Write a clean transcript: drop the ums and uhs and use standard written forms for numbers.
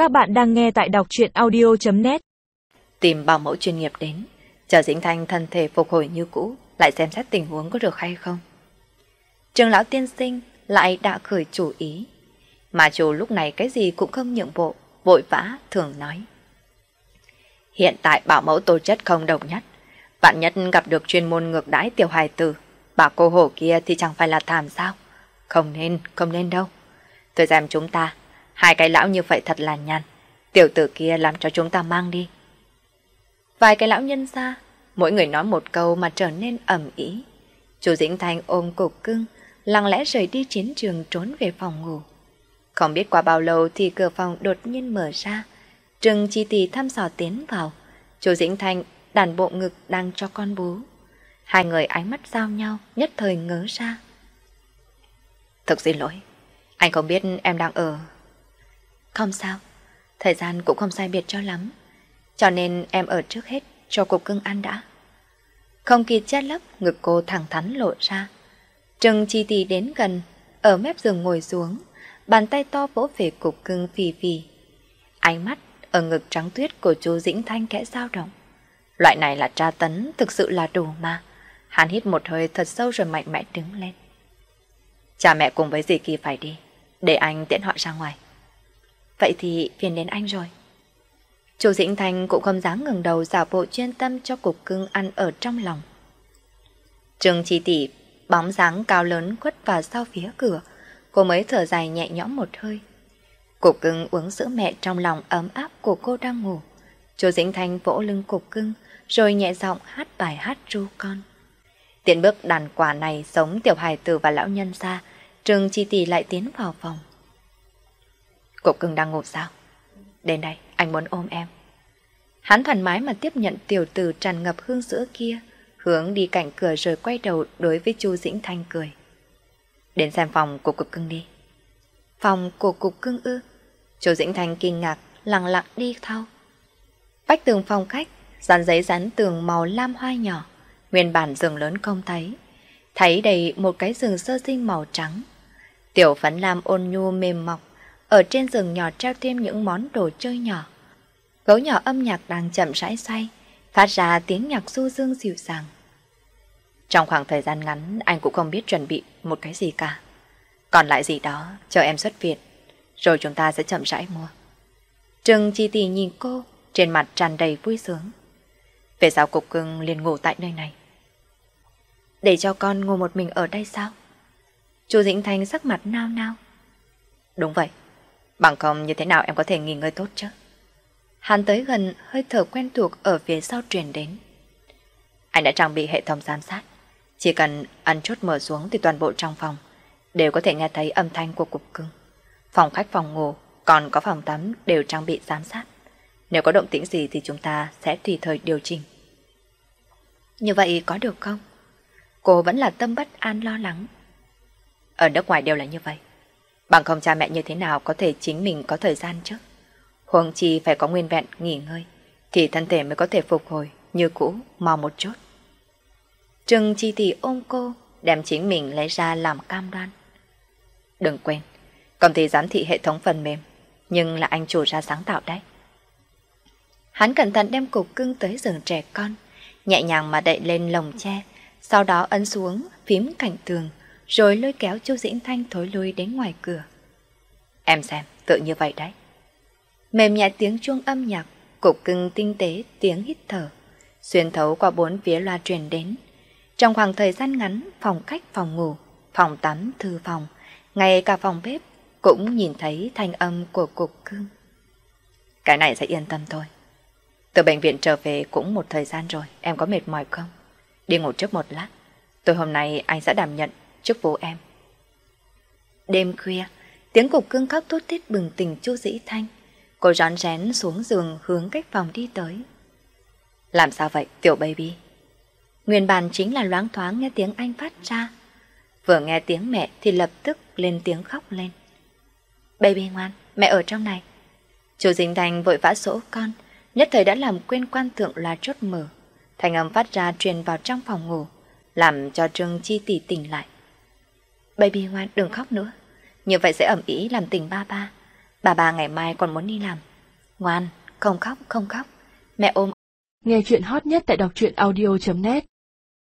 Các bạn đang nghe tại đọc truyện audio.net. Tìm bảo mẫu chuyên nghiệp đến, chờ Dĩnh Thanh thân thể phục hồi như cũ, lại xem xét tình huống có được hay không. Trường lão tiên sinh lại đã khởi chủ ý, mà chủ lúc này cái gì cũng không nhượng bộ, vội vã thường nói. Hiện tại bảo mẫu tố chất không đồng nhất, vạn nhất gặp được chuyên môn ngược đãi tiểu hài tử, bà cô hổ kia thì chẳng phải là thảm sao? Không nên đâu. Tôi xem chúng ta, hai cái lão như vậy thật là nhàn, tiểu tử kia làm cho chúng ta mang đi. Vài cái lão nhân ra, mỗi người nói một câu mà trở nên ầm ĩ. Chú Dĩnh Thanh ôm cục cưng, lặng lẽ rời đi chiến trường trốn về phòng ngủ. Không biết qua bao lâu thì cửa phòng đột nhiên mở ra. Trừng Chi Tỷ thăm dò tiến vào. Chú Dĩnh Thanh đàn bộ ngực đang cho con bú. Hai người ánh mắt giao nhau, nhất thời ngớ ra. Thực xin lỗi, anh không biết em đang ở. Không sao, thời gian cũng không sai biệt cho lắm, cho nên em ở trước hết cho cục cưng ăn đã. Không kịp che lấp, ngực cô thẳng thắn lộ ra. Trừng Chi Tỷ đến gần, ở mép giường ngồi xuống, bàn tay to vỗ về cục cưng phì phì. Ánh mắt ở ngực trắng tuyết của chú Dĩnh Thanh khẽ dao động. Loại này là tra tấn, thực sự là đủ mà. Hắn hít một hơi thật sâu rồi mạnh mẽ đứng lên. Cha mẹ cùng với dì Kỳ phải đi, để anh tiễn họ ra ngoài. Vậy thì phiền đến anh rồi. Chú Dĩnh Thanh cũng không dám ngừng đầu, giả bộ chuyên tâm cho cục cưng ăn ở trong lòng. Trừng Chi Tỷ bóng dáng cao lớn khuất vào sau phía cửa, cô mới thở dài nhẹ nhõm một hơi. Cục cưng uống sữa mẹ trong lòng ấm áp của cô đang ngủ. Chú Dĩnh Thanh vỗ lưng cục cưng, rồi nhẹ giọng hát bài hát ru con. Tiến bước đàn quả này giống tiểu hài tử và lão nhân ra, Trừng Chi Tỷ lại tiến vào phòng. Cục cưng đang ngủ sao? Đến đây, anh muốn ôm em. Hắn thoải mái mà tiếp nhận tiểu tử tràn ngập hương sữa kia, hướng đi cạnh cửa rồi quay đầu đối với chú Dĩnh Thanh cười. Đến xem phòng của cục cưng đi. Phòng của cục cưng ư? Chú Dĩnh Thanh kinh ngạc, lặng lặng đi theo. Vách tường phòng khách, dán giấy dán tường màu lam hoa nhỏ, nguyên bản giường lớn không thấy đầy một cái giường sơ sinh màu trắng. Tiểu phấn lam ôn nhu mềm mọc, ở trên giường nhỏ treo thêm những món đồ chơi nhỏ. Gấu nhỏ âm nhạc đang chậm rãi xoay, phát ra tiếng nhạc du dương dịu dàng. Trong khoảng thời gian ngắn, anh cũng không biết chuẩn bị một cái gì cả. Còn lại gì đó, chờ em xuất viện, rồi chúng ta sẽ chậm rãi mua. Trừng Chi Tỷ nhìn cô, trên mặt tràn đầy vui sướng. Về sao cục cưng liền ngủ tại nơi này? Để cho con ngủ một mình ở đây sao? Chú Dĩnh Thanh sắc mặt nao nao. Đúng vậy, bằng không như thế nào em có thể nghỉ ngơi tốt chứ? Hắn tới gần, hơi thở quen thuộc ở phía sau truyền đến. Anh đã trang bị hệ thống giám sát, chỉ cần ấn chốt mở xuống thì toàn bộ trong phòng đều có thể nghe thấy âm thanh của cục cưng. Phòng khách, phòng ngủ, còn có phòng tắm đều trang bị giám sát. Nếu có động tĩnh gì thì chúng ta sẽ tùy thời điều chỉnh. Như vậy có được không? Cô vẫn là tâm bất an lo lắng. Ở nước ngoài đều là như vậy. Bằng không cha mẹ như thế nào có thể chính mình có thời gian chứ? Huống chi phải có nguyên vẹn nghỉ ngơi, thì thân thể mới có thể phục hồi như cũ mau một chút. Trừng Chi Tỷ ôm cô, đem chính mình lấy ra làm cam đoan. Đừng quên, công ty giám thị hệ thống phần mềm, nhưng là anh chủ ra sáng tạo đấy. Hắn cẩn thận đem cục cưng tới giường trẻ con, nhẹ nhàng mà đậy lên lồng tre, sau đó ấn xuống phím cạnh tường, rồi lôi kéo chú Dĩnh Thanh thối lui đến ngoài cửa. Em xem, tự như vậy đấy. Mềm nhẹ tiếng chuông âm nhạc, cục cưng tinh tế tiếng hít thở, xuyên thấu qua bốn phía loa truyền đến. Trong khoảng thời gian ngắn, phòng khách, phòng ngủ, phòng tắm, thư phòng, ngay cả phòng bếp cũng nhìn thấy thanh âm của cục cưng. Cái này sẽ yên tâm thôi. Từ bệnh viện trở về cũng một thời gian rồi, em có mệt mỏi không? Đi ngủ trước một lát, tối hôm nay anh sẽ đảm nhận chức vụ em. Đêm khuya, tiếng cục cưng khóc thút thít bừng tỉnh chú Dĩ Thanh. Cô rón rén xuống giường hướng cách phòng đi tới. Làm sao vậy tiểu baby? Nguyên bản chính là loáng thoáng nghe tiếng anh phát ra. Vừa nghe tiếng mẹ thì lập tức lên tiếng khóc lên. Baby ngoan, mẹ ở trong này. Chú Dĩnh Thanh vội vã dỗ con, nhất thời đã làm quên quan tượng là chốt mở. Thanh âm phát ra truyền vào trong phòng ngủ, làm cho Trừng Chi Tỷ tỉnh lại. Baby ngoan, đừng khóc nữa, như vậy sẽ ầm ĩ làm tỉnh ba ba. Bà ngày mai còn muốn đi làm, Ngoan, không khóc, không khóc. Mẹ ôm. Nghe chuyện hot nhất tại đọc truyện audio.net